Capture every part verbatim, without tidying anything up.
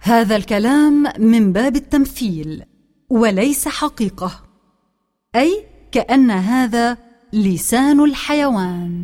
هذا الكلام من باب التمثيل وليس حقيقة، أي كأن هذا لسان الحيوان.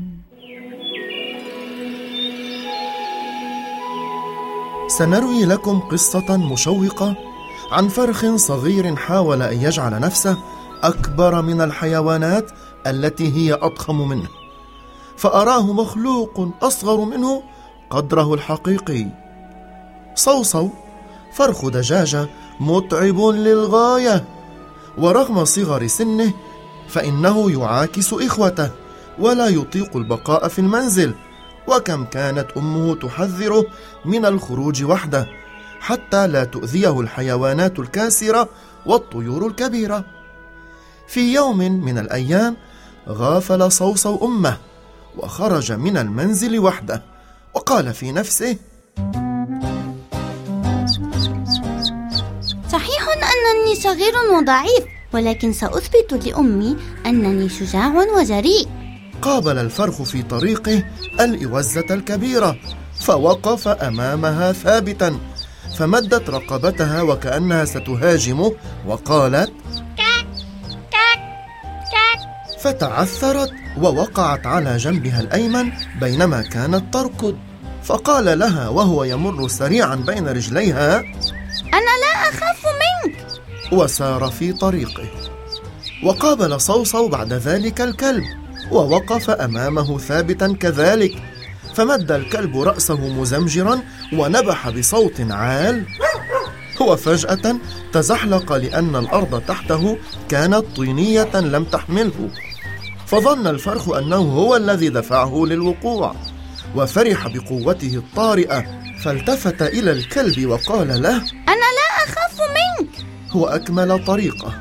سنروي لكم قصة مشوقة عن فرخ صغير حاول أن يجعل نفسه أكبر من الحيوانات التي هي أضخم منه، فأراه مخلوق أصغر منه قدره الحقيقي. صوصو فرخ دجاجة متعب للغاية، ورغم صغر سنه فإنه يعاكس إخوته ولا يطيق البقاء في المنزل، وكم كانت أمه تحذره من الخروج وحده حتى لا تؤذيه الحيوانات الكاسرة والطيور الكبيرة. في يوم من الأيام غافل صوصو أمه وخرج من المنزل وحده، وقال في نفسه: صحيح أنني صغير وضعيف، ولكن سأثبت لأمي أنني شجاع وجريء. قابل الفرخ في طريقه الإوزة الكبيرة، فوقف أمامها ثابتا، فمدت رقبتها وكأنها ستهاجمه وقالت: كاك كاك كاك. فتعثرت ووقعت على جنبها الأيمن بينما كانت تركض، فقال لها وهو يمر سريعا بين رجليها: أنا لا أخاف منك، وسار في طريقه. وقابل صوصو بعد ذلك الكلب، ووقف أمامه ثابتا كذلك، فمد الكلب رأسه مزمجرا ونبح بصوت عال، وفجأة تزحلق لأن الأرض تحته كانت طينية لم تحمله، فظن الفرخ أنه هو الذي دفعه للوقوع، وفرح بقوته الطارئة، فالتفت إلى الكلب وقال له: أنا لا أخاف منك، وأكمل طريقه.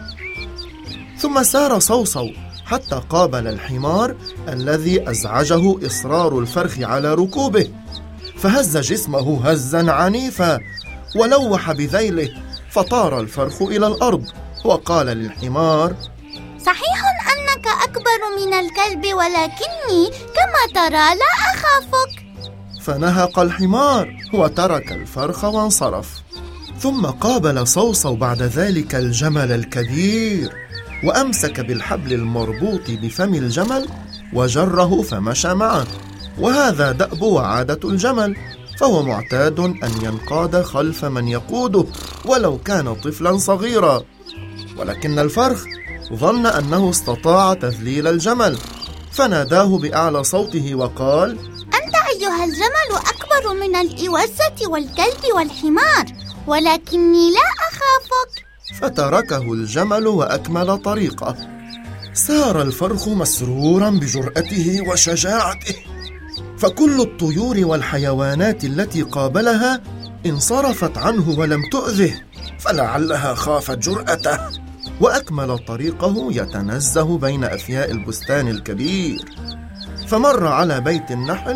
ثم سار صوصو حتى قابل الحمار الذي أزعجه إصرار الفرخ على ركوبه، فهز جسمه هزا عنيفا ولوح بذيله، فطار الفرخ إلى الأرض وقال للحمار: صحيح أنك أكبر من الكلب، ولكني كما ترى لا أخافك. فنهق الحمار وترك الفرخ وانصرف. ثم قابل صوصو بعد ذلك الجمل الكبير، وأمسك بالحبل المربوط بفم الجمل وجره فمشى معه، وهذا دأب وعادة الجمل، فهو معتاد أن ينقاد خلف من يقوده ولو كان طفلا صغيرا. ولكن الفرخ ظن أنه استطاع تذليل الجمل، فناداه بأعلى صوته وقال: أنت أيها الجمل أكبر من الإوزة والكلب والحمار، ولكني لا أخافك. فتركه الجمل وأكمل طريقه. سار الفرخ مسرورا بجرأته وشجاعته، فكل الطيور والحيوانات التي قابلها انصرفت عنه ولم تؤذه، فلعلها خافت جرأته، وأكمل طريقه يتنزه بين أفياء البستان الكبير، فمر على بيت النحل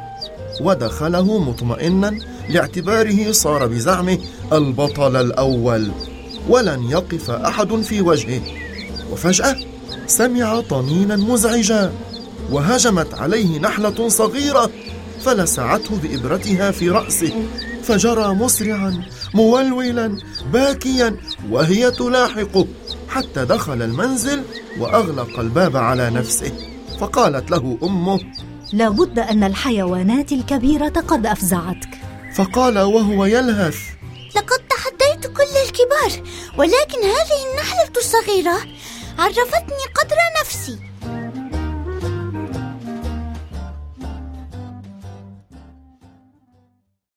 ودخله مطمئنا لاعتباره صار بزعمه البطل الأول ولن يقف أحد في وجهه. وفجأة سمع طنينا مزعجا، وهجمت عليه نحلة صغيرة فلسعته بإبرتها في رأسه، فجرى مسرعا مولولا باكيا وهي تلاحقه حتى دخل المنزل وأغلق الباب على نفسه. فقالت له أمه: لابد أن الحيوانات الكبيرة قد أفزعتك. فقال وهو يلهث: لقد تحديت كل الكبار، ولكن هذه النحلة الصغيرة عرفتني قدر نفسي.